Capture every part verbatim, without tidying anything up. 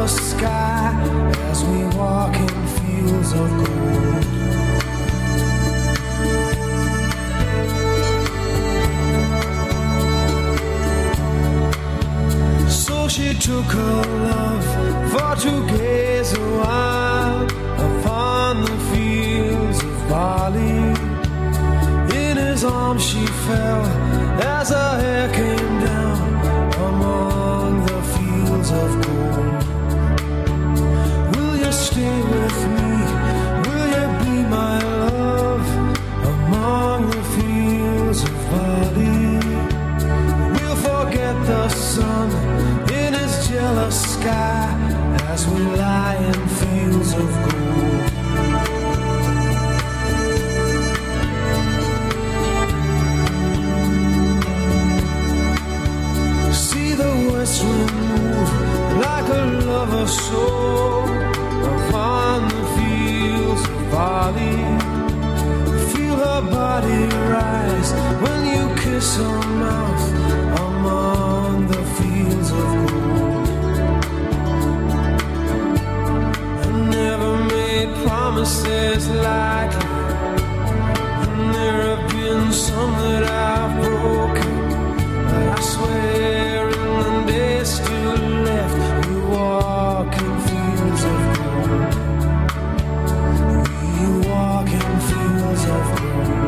jealous sky as we walk in fields of gold. So she took her love for to gaze a while upon the fields of barley. In his arms she fell as her hair came down among the fields of gold. Will you stay with me? Will you be my love among the fields of barley? We'll forget the sun in his jealous sky as we lie in fields of gold. See the west wind move like a lover's soul upon the fields of barley. Feel her body rise when you kiss her mouth among the fields of gold. I never made promises lightly, and there have been some that I've broken. But I swear in the days still left, we walk in fields of gold. We walk in fields of gold.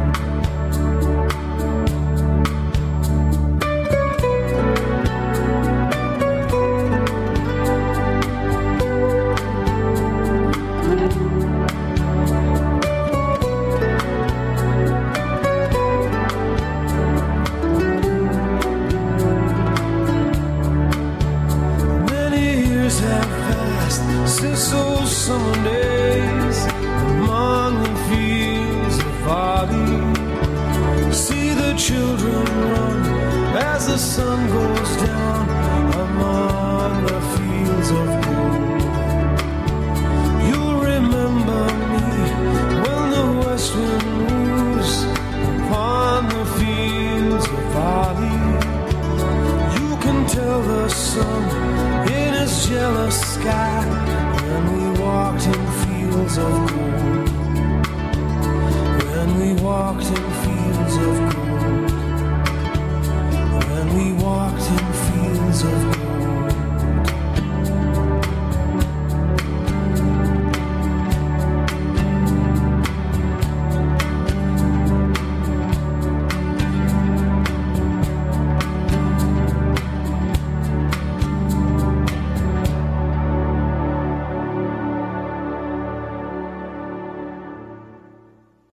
Since those summer days among the fields of barley, see the children run as the sun goes down among the fields of gold. You'll remember me when the west wind moves upon the fields of barley. You can tell the sun in his jealous sky when we walked in fields of gold. When we walked in fields